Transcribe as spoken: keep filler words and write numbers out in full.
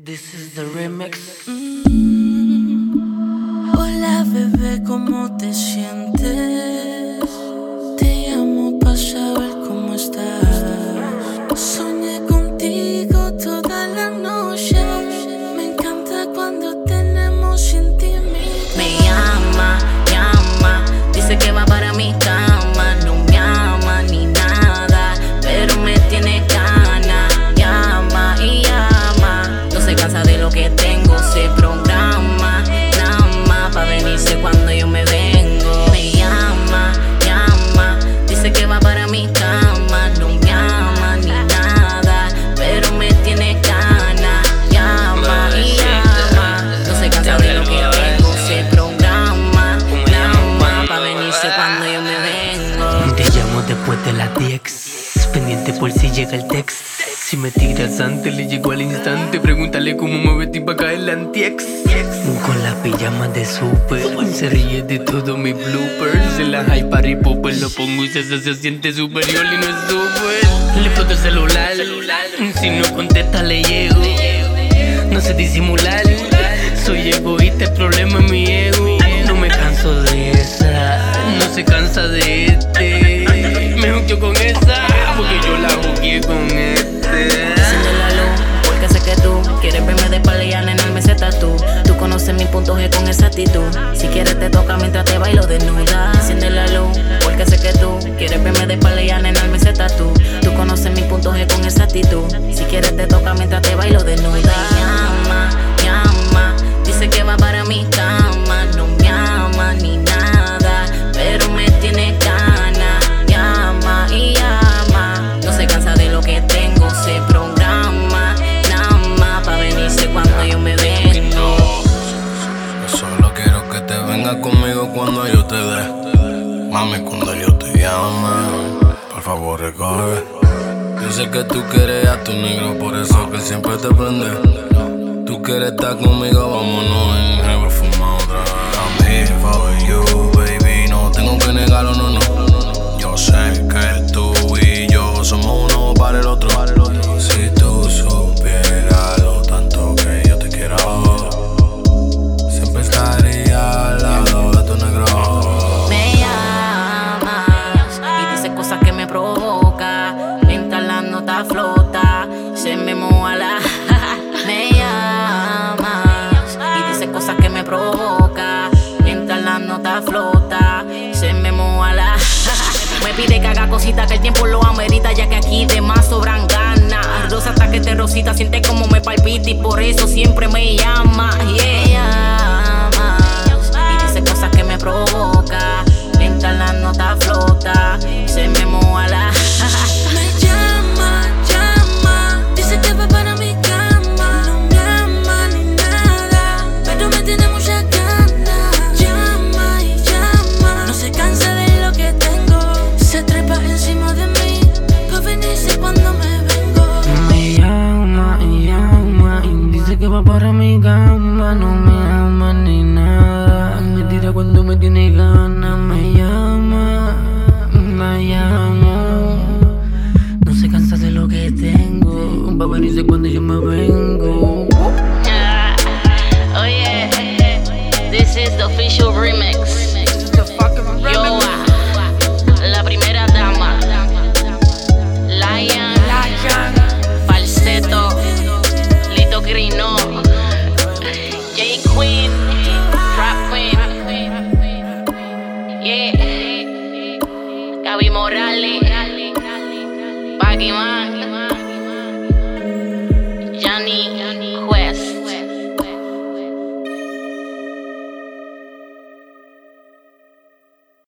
This is the remix. Mm. Hola bebé, ¿cómo te sientes? Te llamo para saber cómo estás. Soñé contigo toda la noche. Me encanta cuando tenemos intimidad. Me llama, llama, dice que va para mi cama. No me ama ni nada, pero me tiene gana. Llama y llama, no se cansa de lo que tengo. Se programa, llama, pa' venirse cuando yo me vengo. Me llama, llama, dice que va para mi cama. No me ama ni nada, pero me tiene gana. Llama y llama, no se cansa de lo que tengo. Se programa, llama, pa' venirse cuando yo me vengo. Te llamo después de las diez, pendiente por si llega el text. Si me tiras antes, le llego al instante. Pregúntale cómo me vestí pa' caer la antiex. Con las pijamas de super, se ríe de todos mis bloopers. En la high party popper lo pongo y se, se, se siente superior y no es super. Le exploto el celular, si no contesta le llego. No sé disimular, soy egoísta, el problema es mi ego. No me canso de esa, no se cansa de este. Me juqueo con esa, porque yo la jugué con este. Enciende la luz, porque sé que tú quieres verme de pelear, nena, me se tatú. Tú conoces mis puntos G con esa actitud. Si quieres te toca mientras te bailo desnuda. Enciende la luz, porque sé que tú quieres verme de pelear, nena, me se tatú. Tú conoces mis puntos G con esa actitud. Si quieres te toca mientras te bailo desnuda. Llama, llama, dice que va para mi cama. No me ama ni nada, pero me tiene gana. Llama y llama, no se cansa de lo que tengo. Se programa, llama, pa' venirse cuando yo me vengo. Yo solo quiero que te vengas conmigo cuando yo te dé. Mami, cuando yo te llame, por favor recoge. Yo sé que tú quieres a tu negro, por eso que siempre te prende. Tú quieres estar conmigo, vámonos en Heaven, fuma otra vez. I'm here for you, baby, no tengo que negarlo, no, no. Yo sé que tú y yo somos uno para el otro. Si tú supieras lo tanto que yo te quiero, siempre estaría al lado de tu negro. Me llamas y dices cosas que me provoca. Mientras la nota flota, se me moja la. Me llamas y dices cosas que me provoca. Mientras la nota flota, se me moja la. Me pide que haga cositas que el tiempo lo amerita, ya que aquí de más sobran ganas. Rosa hasta que te rosita, siente como me palpita y por eso siempre me llama. Yeah, llamas y dice cosas que me provoca. Mientras la nota flota, se me moja la. Me llama, llama, dice que va para mi cama. No me ama ni nada, pero me tiene muchas ganas. Llama y llama, no se cansa de lo que tengo. Se trepa encima de mí, pa' venirse cuando me vengo. Me llama y llama y dice que va para mi cama. No me ama ni nada, me tira cuando me tiene ganas. Me llama, me llama, no se cansa de lo que tengo. Va a venirse cuando yo me vengo. Oh yeah, this is the official remix. Yo, la primera dama, Lion, Falsetto, Lito Grino, J Queen, Rap Queen, yeah, Gaby Morales, Paqui